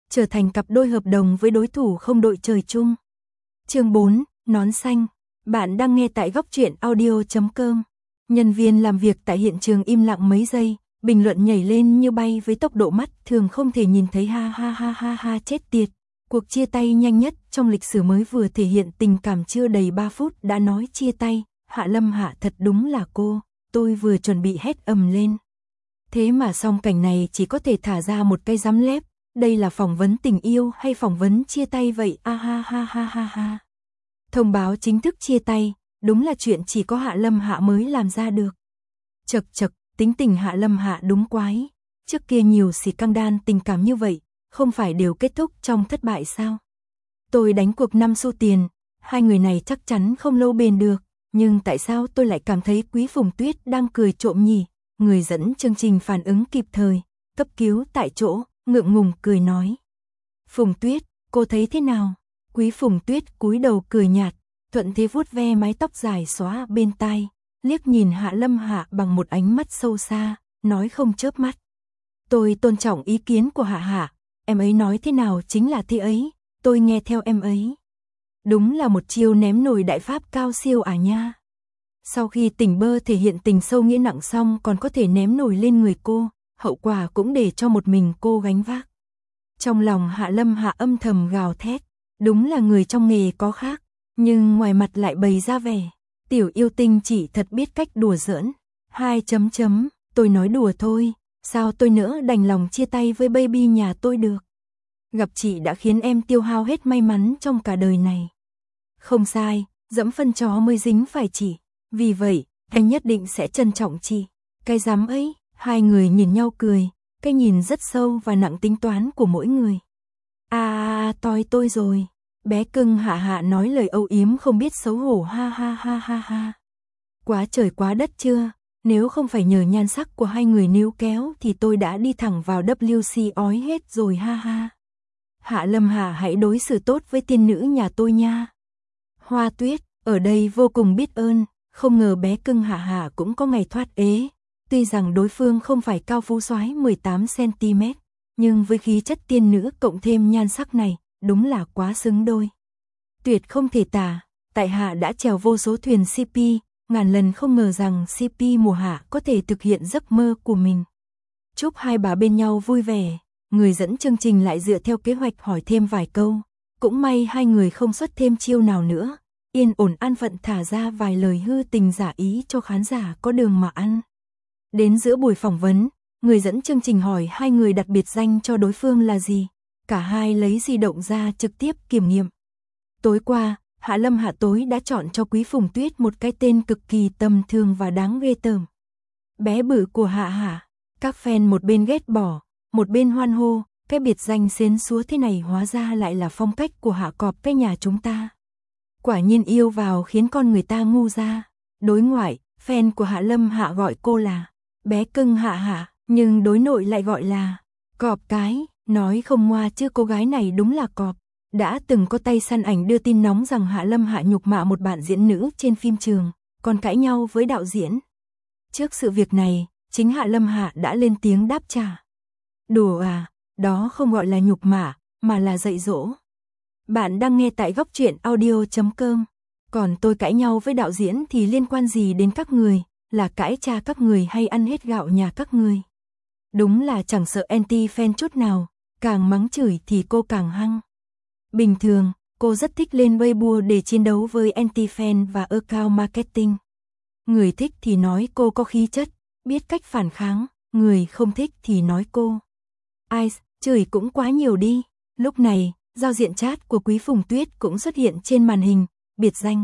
trở thành cặp đôi hợp đồng với đối thủ không đội trời chung. Chương 4, nón xanh. Bạn đang nghe tại góc truyện audio.com. Nhân viên làm việc tại hiện trường im lặng mấy giây, bình luận nhảy lên như bay với tốc độ mắt thường không thể nhìn thấy. Ha ha ha ha ha, chết tiệt. Cuộc chia tay nhanh nhất trong lịch sử mới vừa thể hiện tình cảm chưa đầy 3 phút đã nói chia tay. Hạ Lâm Hạ thật đúng là cô, tôi vừa chuẩn bị hét ầm lên. Thế mà song cảnh này chỉ có thể thả ra một cái rắm lép. Đây là phỏng vấn tình yêu hay phỏng vấn chia tay vậy? A ha ha ha ha ha. Thông báo chính thức chia tay, đúng là chuyện chỉ có Hạ Lâm Hạ mới làm ra được. Chật chật, tính tình Hạ Lâm Hạ đúng quái. Trước kia nhiều scandal tình cảm như vậy, không phải đều kết thúc trong thất bại sao? Tôi đánh cuộc 5 xu tiền, hai người này chắc chắn không lâu bền được. Nhưng tại sao tôi lại cảm thấy Quý Phùng Tuyết đang cười trộm nhỉ? Người dẫn chương trình phản ứng kịp thời, cấp cứu tại chỗ, ngượng ngùng cười nói. Phùng Tuyết, cô thấy thế nào? Quý Phùng Tuyết cúi đầu cười nhạt, thuận thế vuốt ve mái tóc dài xóa bên tai, liếc nhìn Hạ Lâm Hạ bằng một ánh mắt sâu xa, nói không chớp mắt. Tôi tôn trọng ý kiến của Hạ Hạ, em ấy nói thế nào chính là thế ấy, tôi nghe theo em ấy. Đúng là một chiêu ném nồi đại pháp cao siêu à nha. Sau khi tỉnh bơ thể hiện tình sâu nghĩa nặng xong còn có thể ném nồi lên người cô, hậu quả cũng để cho một mình cô gánh vác. Trong lòng Hạ Lâm Hạ âm thầm gào thét, đúng là người trong nghề có khác, nhưng ngoài mặt lại bày ra vẻ. Tiểu yêu tinh chỉ thật biết cách đùa giỡn. Tôi nói đùa thôi, sao tôi nỡ đành lòng chia tay với baby nhà tôi được. Gặp chị đã khiến em tiêu hao hết may mắn trong cả đời này. Không sai, dẫm phân chó mới dính phải chị. Vì vậy, anh nhất định sẽ trân trọng chị. Cái dám ấy, hai người nhìn nhau cười, cái nhìn rất sâu và nặng tính toán của mỗi người. Tôi rồi. Bé cưng Hạ Hạ nói lời âu yếm không biết xấu hổ. Ha ha ha ha ha. Quá trời quá đất chưa? Nếu không phải nhờ nhan sắc của hai người níu kéo thì tôi đã đi thẳng vào WC ói hết rồi. Ha ha. Hạ Lâm Hạ hãy đối xử tốt với tiên nữ nhà tôi nha. Hoa Tuyết, ở đây vô cùng biết ơn, không ngờ bé cưng Hạ Hạ cũng có ngày thoát ế. Tuy rằng đối phương không phải cao phú soái 18cm, nhưng với khí chất tiên nữ cộng thêm nhan sắc này, đúng là quá xứng đôi. Tuyệt không thể tả, tại Hạ đã trèo vô số thuyền CP, ngàn lần không ngờ rằng CP mùa hạ có thể thực hiện giấc mơ của mình. Chúc hai bà bên nhau vui vẻ, người dẫn chương trình lại dựa theo kế hoạch hỏi thêm vài câu. Cũng may hai người không xuất thêm chiêu nào nữa, yên ổn an phận thả ra vài lời hư tình giả ý cho khán giả có đường mà ăn. Đến giữa buổi phỏng vấn, người dẫn chương trình hỏi hai người đặt biệt danh cho đối phương là gì. Cả hai lấy di động ra trực tiếp kiểm nghiệm. Tối qua, Hạ Lâm Hạ tối đã chọn cho Quý Phùng Tuyết một cái tên cực kỳ tầm thường và đáng ghê tởm. Bé bự của Hạ Hạ. Các fan một bên ghét bỏ, một bên hoan hô, cái biệt danh xến xúa thế này hóa ra lại là phong cách của Hạ Cọp cái nhà chúng ta. Quả nhiên yêu vào khiến con người ta ngu ra. Đối ngoại, fan của Hạ Lâm Hạ gọi cô là bé cưng Hạ Hạ, nhưng đối nội lại gọi là Cọp cái. Nói không ngoa chứ cô gái này đúng là cọp. Đã từng có tay săn ảnh đưa tin nóng rằng Hạ Lâm Hạ nhục mạ một bạn diễn nữ trên phim trường, còn cãi nhau với đạo diễn. Trước sự việc này, chính Hạ Lâm Hạ đã lên tiếng đáp trả. Đùa à, đó không gọi là nhục mạ, mà là dạy dỗ. Bạn đang nghe tại góc truyện audio.com. Còn tôi cãi nhau với đạo diễn thì liên quan gì đến các người, là cãi cha các người hay ăn hết gạo nhà các người. Đúng là chẳng sợ anti-fan chút nào, càng mắng chửi thì cô càng hăng. Bình thường, cô rất thích lên Weibo để chiến đấu với anti-fan và account marketing. Người thích thì nói cô có khí chất, biết cách phản kháng, người không thích thì nói cô. Ai, chửi cũng quá nhiều đi. Lúc này, giao diện chat của Quý Phùng Tuyết cũng xuất hiện trên màn hình, biệt danh.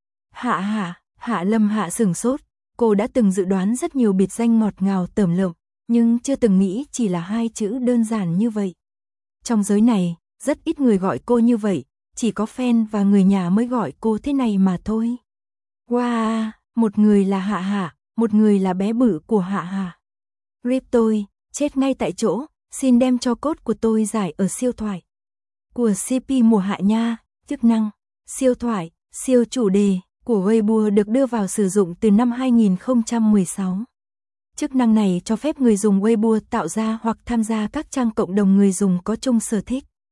Hạ Lâm Hạ sửng sốt, cô đã từng dự đoán rất nhiều biệt danh ngọt ngào tởm lợm, nhưng chưa từng nghĩ chỉ là hai chữ đơn giản như vậy. Trong giới này, rất ít người gọi cô như vậy, chỉ có fan và người nhà mới gọi cô thế này mà thôi. Wow, một người là Hạ Hạ, một người là bé bự của Hạ Hạ. Rip tôi, chết ngay tại chỗ, xin đem cho cốt của tôi giải ở siêu thoại. Của CP mùa hạ nha, chức năng, siêu thoại, siêu chủ đề của Weibo được đưa vào sử dụng từ năm 2016. Chức năng này cho phép người dùng Weibo tạo ra hoặc tham gia các trang cộng đồng người dùng có chung sở thích,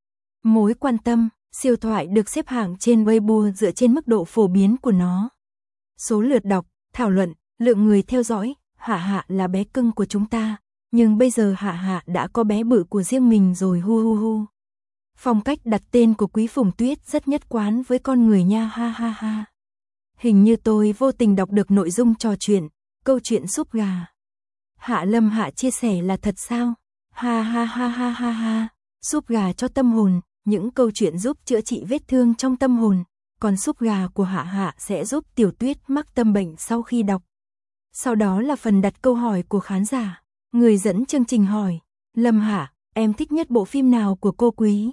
Mối quan tâm, siêu thoại được xếp hạng trên Weibo dựa trên mức độ phổ biến của nó. Số lượt đọc, thảo luận, lượng người theo dõi, Hạ Hạ là bé cưng của chúng ta, nhưng bây giờ Hạ Hạ đã có bé bự của riêng mình rồi hu hu hu. Phong cách đặt tên của Quý Phùng Tuyết rất nhất quán với con người nha ha ha ha. Hình như tôi vô tình đọc được nội dung trò chuyện, câu chuyện súp gà. Hạ Lâm Hạ chia sẻ là thật sao? Ha ha ha ha ha ha. Súp gà cho tâm hồn, những câu chuyện giúp chữa trị vết thương trong tâm hồn, còn súp gà của Hạ Hạ sẽ giúp Tiểu Tuyết mắc tâm bệnh sau khi đọc. Sau đó là phần đặt câu hỏi của khán giả. Người dẫn chương trình hỏi, Lâm Hạ, em thích nhất bộ phim nào của cô Quý?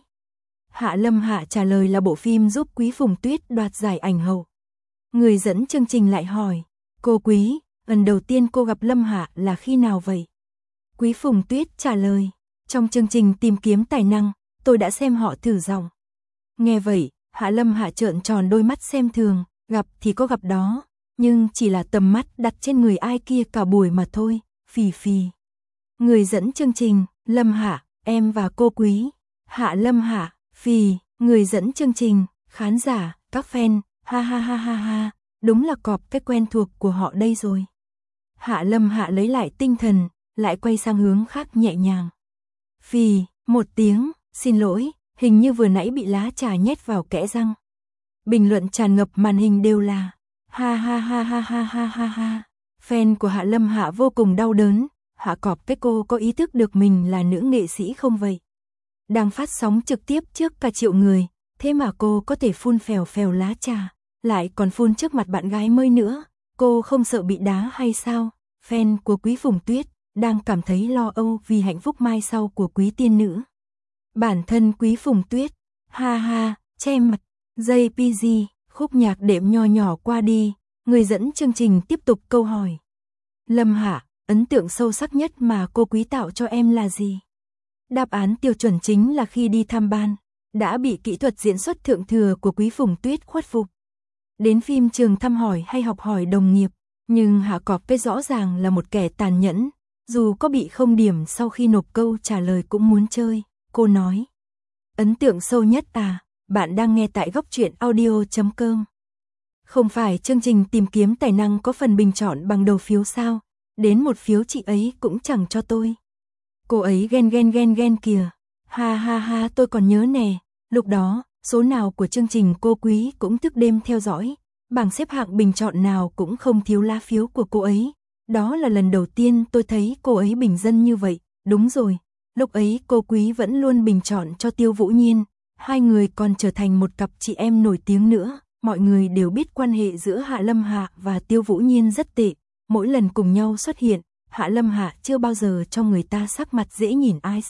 Hạ Lâm Hạ trả lời là bộ phim giúp Quý Phùng Tuyết đoạt giải ảnh hậu. Người dẫn chương trình lại hỏi, cô Quý, lần đầu tiên cô gặp Lâm Hạ là khi nào vậy? Quý Phùng Tuyết trả lời, trong chương trình tìm kiếm tài năng, tôi đã xem họ thử giọng. Nghe vậy, Hạ Lâm Hạ trợn tròn đôi mắt xem thường, gặp thì có gặp đó, nhưng chỉ là tầm mắt đặt trên người ai kia cả buổi mà thôi, phì phì. Người dẫn chương trình, Lâm Hạ, em và cô Quý. Hạ Lâm Hạ, phì, người dẫn chương trình, khán giả, các fan, ha ha ha ha ha, đúng là cọp cái quen thuộc của họ đây rồi. Hạ Lâm Hạ lấy lại tinh thần, lại quay sang hướng khác nhẹ nhàng. Phì, một tiếng, xin lỗi, hình như vừa nãy bị lá trà nhét vào kẽ răng. Bình luận tràn ngập màn hình đều là ha ha ha ha ha ha ha ha. Fan của Hạ Lâm Hạ vô cùng đau đớn, Hạ cọp cái cô có ý thức được mình là nữ nghệ sĩ không vậy? Đang phát sóng trực tiếp trước cả triệu người, thế mà cô có thể phun phèo phèo lá trà, lại còn phun trước mặt bạn gái mới nữa, cô không sợ bị đá hay sao? Fan của Quý Phùng Tuyết đang cảm thấy lo âu vì hạnh phúc mai sau của quý tiên nữ. Bản thân Quý Phùng Tuyết, ha ha, che mặt, JPG, khúc nhạc đệm nho nhỏ qua đi, người dẫn chương trình tiếp tục câu hỏi. Lâm Hạ, ấn tượng sâu sắc nhất mà cô Quý tạo cho em là gì? Đáp án tiêu chuẩn chính là khi đi tham ban, đã bị kỹ thuật diễn xuất thượng thừa của Quý Phùng Tuyết khuất phục. Đến phim trường thăm hỏi hay học hỏi đồng nghiệp, nhưng Hạ cọp cái rõ ràng là một kẻ tàn nhẫn, dù có bị không điểm sau khi nộp câu trả lời cũng muốn chơi, cô nói. Ấn tượng sâu nhất à, bạn đang nghe tại góc truyện audio.com. Không phải chương trình tìm kiếm tài năng có phần bình chọn bằng đầu phiếu sao, đến một phiếu chị ấy cũng chẳng cho tôi. Cô ấy ghen kìa, ha ha ha tôi còn nhớ nè, lúc đó, số nào của chương trình cô Quý cũng thức đêm theo dõi, bảng xếp hạng bình chọn nào cũng không thiếu lá phiếu của cô ấy. Đó là lần đầu tiên tôi thấy cô ấy bình dân như vậy, đúng rồi, lúc ấy cô Quý vẫn luôn bình chọn cho Tiêu Vũ Nhiên, hai người còn trở thành một cặp chị em nổi tiếng nữa, mọi người đều biết quan hệ giữa Hạ Lâm Hạ và Tiêu Vũ Nhiên rất tệ, mỗi lần cùng nhau xuất hiện, Hạ Lâm Hạ chưa bao giờ cho người ta sắc mặt dễ nhìn ai.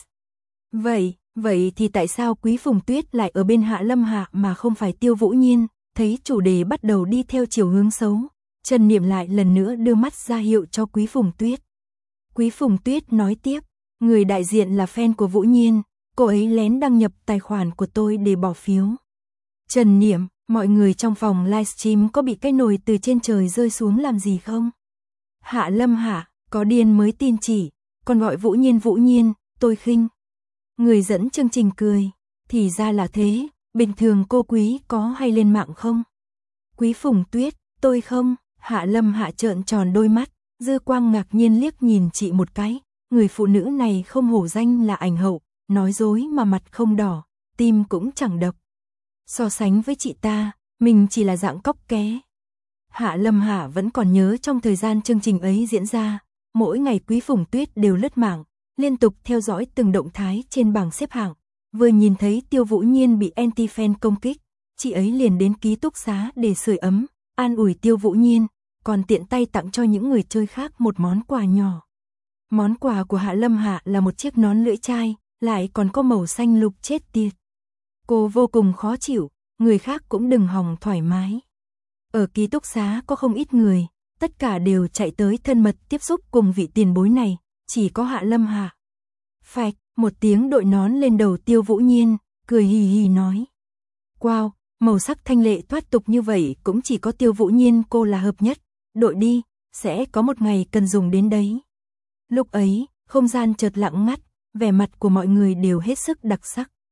Vậy thì tại sao Quý Phùng Tuyết lại ở bên Hạ Lâm Hạ mà không phải Tiêu Vũ Nhiên? Thấy chủ đề bắt đầu đi theo chiều hướng xấu, Trần Niệm lại lần nữa đưa mắt ra hiệu cho Quý Phùng Tuyết. Quý Phùng Tuyết nói tiếp, người đại diện là fan của Vũ Nhiên, cô ấy lén đăng nhập tài khoản của tôi để bỏ phiếu. Trần Niệm, mọi người trong phòng livestream có bị cái nồi từ trên trời rơi xuống làm gì không? Hạ Lâm Hạ, có điên mới tin chỉ, còn gọi Vũ Nhiên, tôi khinh. Người dẫn chương trình cười, thì ra là thế, bình thường cô Quý có hay lên mạng không? Quý Phùng Tuyết, tôi không. Hạ Lâm Hạ trợn tròn đôi mắt, dư quang ngạc nhiên liếc nhìn chị một cái, người phụ nữ này không hổ danh là ảnh hậu, nói dối mà mặt không đỏ, tim cũng chẳng đập. So sánh với chị ta, mình chỉ là dạng cóc ké. Hạ Lâm Hạ vẫn còn nhớ trong thời gian chương trình ấy diễn ra, mỗi ngày Quý Phùng Tuyết đều lướt mạng, liên tục theo dõi từng động thái trên bảng xếp hạng, vừa nhìn thấy Tiêu Vũ Nhiên bị anti-fan công kích, chị ấy liền đến ký túc xá để sưởi ấm, an ủi Tiêu Vũ Nhiên, còn tiện tay tặng cho những người chơi khác một món quà nhỏ. Món quà của Hạ Lâm Hạ là một chiếc nón lưỡi chai, lại còn có màu xanh lục chết tiệt. Cô vô cùng khó chịu, người khác cũng đừng hòng thoải mái. Ở ký túc xá có không ít người, tất cả đều chạy tới thân mật tiếp xúc cùng vị tiền bối này, chỉ có Hạ Lâm Hạ. Phạch, một tiếng đội nón lên đầu Tiêu Vũ Nhiên, cười hì hì nói. Wow, màu sắc thanh lệ thoát tục như vậy cũng chỉ có Tiêu Vũ Nhiên cô là hợp nhất, đội đi, sẽ có một ngày cần dùng đến đấy. Lúc ấy, không gian chợt lặng ngắt, vẻ mặt của mọi người đều hết sức đặc sắc.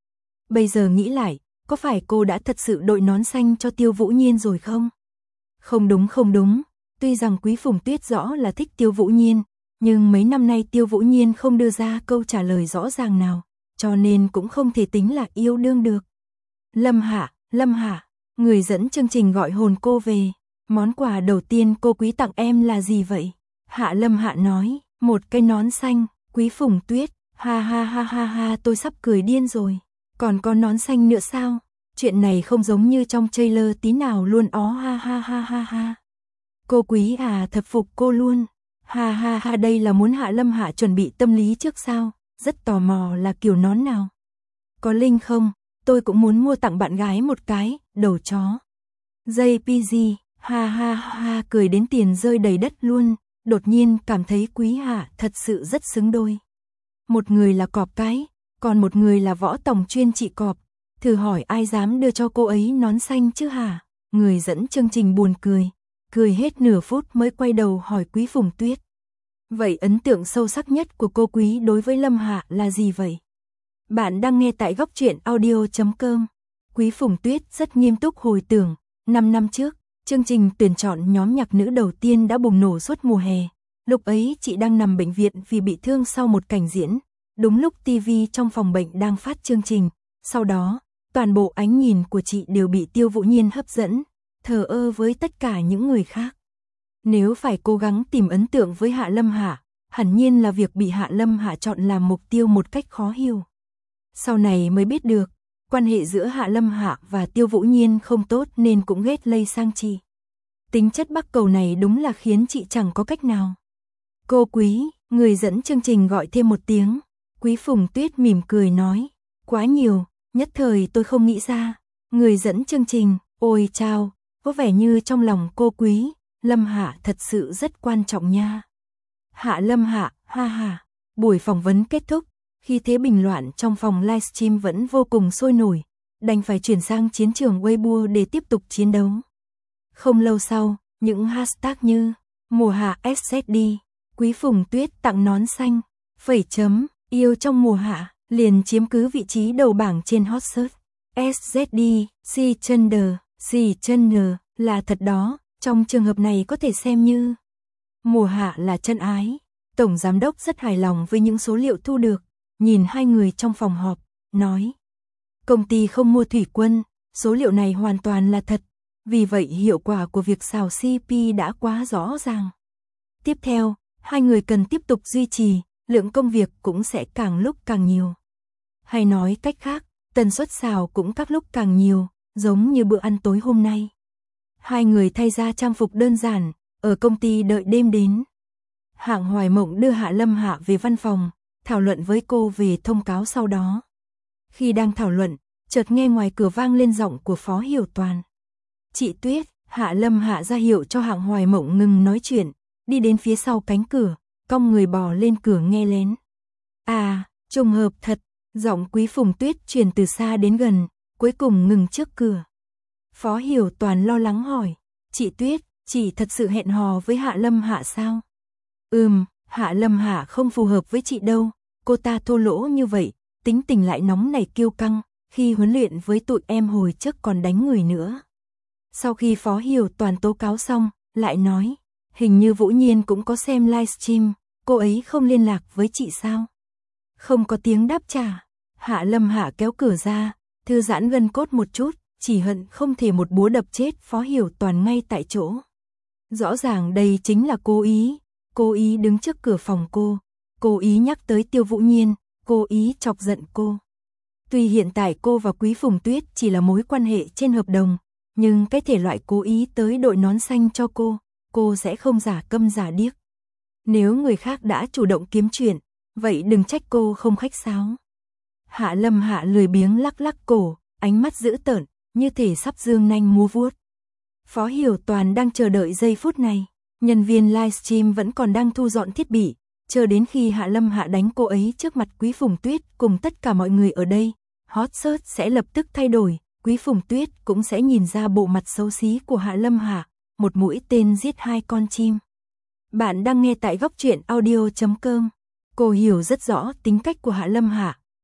Bây giờ nghĩ lại, có phải cô đã thật sự đội nón xanh cho Tiêu Vũ Nhiên rồi không? Không đúng, tuy rằng Quý Phùng Tuyết rõ là thích Tiêu Vũ Nhiên, nhưng mấy năm nay Tiêu Vũ Nhiên không đưa ra câu trả lời rõ ràng nào, cho nên cũng không thể tính là yêu đương được. Lâm Hạ, người dẫn chương trình gọi hồn cô về, món quà đầu tiên cô Quý tặng em là gì vậy? Hạ Lâm Hạ nói, một cái nón xanh. Quý Phùng Tuyết, ha, tôi sắp cười điên rồi. Còn có nón xanh nữa sao? Chuyện này không giống như trong trailer tí nào luôn ó ha. Cô Quý à, thật phục cô luôn. Ha, đây là muốn Hạ Lâm Hạ chuẩn bị tâm lý trước sao? Rất tò mò là kiểu nón nào. Có link không? Tôi cũng muốn mua tặng bạn gái một cái, đầu chó. JPG, ha, cười đến tiền rơi đầy đất luôn. Đột nhiên cảm thấy Quý Hạ thật sự rất xứng đôi. Một người là cọp cái, còn một người là võ tòng chuyên trị cọp. Thử hỏi ai dám đưa cho cô ấy nón xanh chứ hả? Người dẫn chương trình buồn cười hết nửa phút mới quay đầu hỏi Quý Phùng Tuyết. Vậy ấn tượng sâu sắc nhất của cô Quý đối với Lâm Hạ là gì vậy? Bạn đang nghe tại góc truyện audio.com. Quý Phùng Tuyết rất nghiêm túc hồi tưởng, 5 năm trước, chương trình tuyển chọn nhóm nhạc nữ đầu tiên đã bùng nổ suốt mùa hè. Lúc ấy chị đang nằm bệnh viện vì bị thương sau một cảnh diễn. Đúng lúc TV trong phòng bệnh đang phát chương trình. Sau đó, toàn bộ ánh nhìn của chị đều bị Tiêu Vũ Nhiên hấp dẫn, thờ ơ với tất cả những người khác. Nếu phải cố gắng tìm ấn tượng với Hạ Lâm Hạ, hẳn nhiên là việc bị Hạ Lâm Hạ chọn làm mục tiêu một cách khó hiểu. Sau này mới biết được, quan hệ giữa Hạ Lâm Hạ và Tiêu Vũ Nhiên không tốt nên cũng ghét lây sang chị. Tính chất bắc cầu này đúng là khiến chị chẳng có cách nào. Cô Quý, người dẫn chương trình gọi thêm một tiếng. Quý Phùng Tuyết mỉm cười nói, quá nhiều, nhất thời tôi không nghĩ ra. Người dẫn chương trình, ôi chao, có vẻ như trong lòng cô Quý, Lâm Hạ thật sự rất quan trọng nha. Hạ Lâm Hạ, ha. Buổi phỏng vấn kết thúc, khi thế bình luận trong phòng livestream vẫn vô cùng sôi nổi, đành phải chuyển sang chiến trường Weibo để tiếp tục chiến đấu. Không lâu sau, những hashtag như mùa hạ SZD, Quý Phùng Tuyết tặng nón xanh, phẩy chấm, yêu trong mùa hạ, liền chiếm cứ vị trí đầu bảng trên hot search. SZD, si gender là thật đó, trong trường hợp này có thể xem như mùa hạ là chân ái. Tổng giám đốc rất hài lòng với những số liệu thu được, nhìn hai người trong phòng họp, nói. Công ty không mua thủy quân, số liệu này hoàn toàn là thật, vì vậy hiệu quả của việc xào CP đã quá rõ ràng. Tiếp theo, hai người cần tiếp tục duy trì, lượng công việc cũng sẽ càng lúc càng nhiều. Hay nói cách khác, tần suất xào cũng các lúc càng nhiều, giống như bữa ăn tối hôm nay. Hai người thay ra trang phục đơn giản, ở công ty đợi đêm đến. Hạng Hoài Mộng đưa Hạ Lâm Hạ về văn phòng, thảo luận với cô về thông cáo sau đó. Khi đang thảo luận, chợt nghe ngoài cửa vang lên giọng của Phó Hiểu Toàn. Chị Tuyết, Hạ Lâm Hạ ra hiệu cho Hạng Hoài Mộng ngừng nói chuyện, đi đến phía sau cánh cửa, cong người bò lên cửa nghe lén. À, trùng hợp thật, giọng Quý Phùng Tuyết truyền từ xa đến gần, cuối cùng ngừng trước cửa. Phó Hiểu Toàn lo lắng hỏi, chị Tuyết, chị thật sự hẹn hò với Hạ Lâm Hạ sao? Hạ Lâm Hạ không phù hợp với chị đâu, cô ta thô lỗ như vậy, tính tình lại nóng nảy kiêu căng, khi huấn luyện với tụi em hồi trước còn đánh người nữa. Sau khi Phó Hiểu Toàn tố cáo xong, lại nói, hình như Vũ Nhiên cũng có xem livestream, cô ấy không liên lạc với chị sao? Không có tiếng đáp trả. Hạ Lâm Hạ kéo cửa ra, thư giãn gân cốt một chút, chỉ hận không thể một búa đập chết Phó Hiểu Toàn ngay tại chỗ. Rõ ràng đây chính là cố ý đứng trước cửa phòng cô, cố ý nhắc tới Tiêu Vũ Nhiên, cố ý chọc giận cô. Tuy hiện tại cô và Quý Phùng Tuyết chỉ là mối quan hệ trên hợp đồng, nhưng cái thể loại cố ý tới đội nón xanh cho cô sẽ không giả câm giả điếc. Nếu người khác đã chủ động kiếm chuyện, vậy đừng trách cô không khách sáo. Hạ Lâm Hạ lười biếng lắc lắc cổ, ánh mắt dữ tợn, như thể sắp giương nanh múa vuốt. Phó Hiểu Toàn đang chờ đợi giây phút này, nhân viên livestream vẫn còn đang thu dọn thiết bị, chờ đến khi Hạ Lâm Hạ đánh cô ấy trước mặt Quý Phùng Tuyết cùng tất cả mọi người ở đây, hot search sẽ lập tức thay đổi, Quý Phùng Tuyết cũng sẽ nhìn ra bộ mặt xấu xí của Hạ Lâm Hạ, một mũi tên giết hai con chim. Bạn đang nghe tại góc truyện audio.com. Cô hiểu rất rõ tính cách của Hạ Lâm Hạ,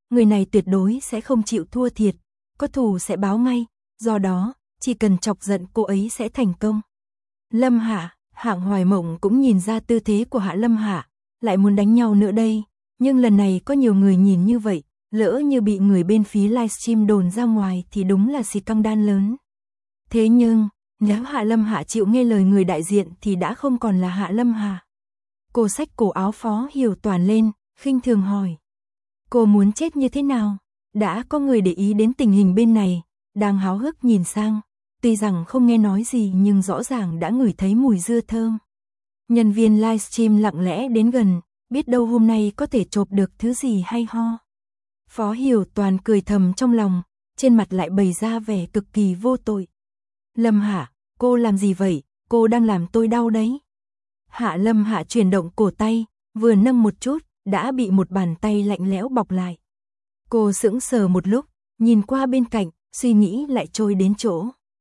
người này tuyệt đối sẽ không chịu thua thiệt, có thù sẽ báo ngay, do đó, chỉ cần chọc giận cô ấy sẽ thành công. Lâm Hạ, Hạng Hoài Mộng cũng nhìn ra tư thế của Hạ Lâm Hạ, lại muốn đánh nhau nữa đây, nhưng lần này có nhiều người nhìn như vậy, lỡ như bị người bên phía livestream đồn ra ngoài thì đúng là xì căng đan lớn. Thế nhưng, nếu Hạ Lâm Hạ chịu nghe lời người đại diện thì đã không còn là Hạ Lâm Hạ. Cô xách cổ áo Phó Hiểu Toàn lên, khinh thường hỏi. Cô muốn chết như thế nào? Đã có người để ý đến tình hình bên này, đang háo hức nhìn sang, tuy rằng không nghe nói gì nhưng rõ ràng đã ngửi thấy mùi dưa thơm. Nhân viên livestream lặng lẽ đến gần, biết đâu hôm nay có thể chộp được thứ gì hay ho. Phó Hiểu Toàn cười thầm trong lòng, trên mặt lại bày ra vẻ cực kỳ vô tội. Lâm Hạ, cô làm gì vậy? Cô đang làm tôi đau đấy. Hạ Lâm Hạ chuyển động cổ tay, vừa nâng một chút, đã bị một bàn tay lạnh lẽo bọc lại. Cô sững sờ một lúc, nhìn qua bên cạnh, suy nghĩ lại trôi đến chỗ.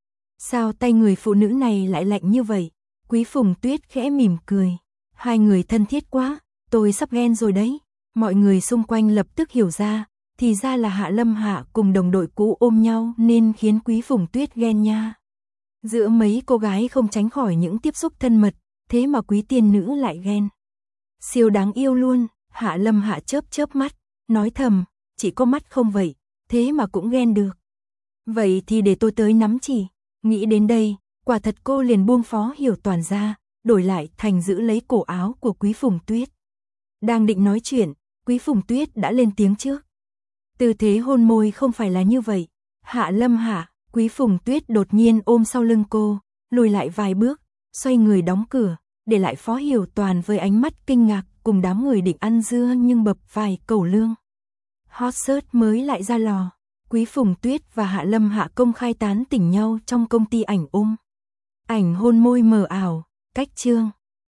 Sao tay người phụ nữ này lại lạnh như vậy? Quý Phùng Tuyết khẽ mỉm cười. Hai người thân thiết quá, tôi sắp ghen rồi đấy. Mọi người xung quanh lập tức hiểu ra, thì ra là Hạ Lâm Hạ cùng đồng đội cũ ôm nhau nên khiến Quý Phùng Tuyết ghen nha. Giữa mấy cô gái không tránh khỏi những tiếp xúc thân mật, thế mà quý tiên nữ lại ghen. Siêu đáng yêu luôn, Hạ Lâm Hạ chớp chớp mắt, nói thầm, chỉ có mắt không vậy, thế mà cũng ghen được. Vậy thì để tôi tới nắm chỉ. Nghĩ đến đây, quả thật cô liền buông Phó Hiểu Toàn ra, đổi lại thành giữ lấy cổ áo của Quý Phùng Tuyết. Đang định nói chuyện, Quý Phùng Tuyết đã lên tiếng trước. Tư thế hôn môi không phải là như vậy. Hạ Lâm Hạ, Quý Phùng Tuyết đột nhiên ôm sau lưng cô, lùi lại vài bước, xoay người đóng cửa, để lại Phó Hiểu Toàn với ánh mắt kinh ngạc cùng đám người định ăn dưa nhưng bập vài cẩu lương. Hot search mới lại ra lò. Quý Phùng Tuyết và Hạ Lâm Hạ công khai tán tỉnh nhau trong công ty ảnh Ảnh hôn môi mờ ảo, cách chương.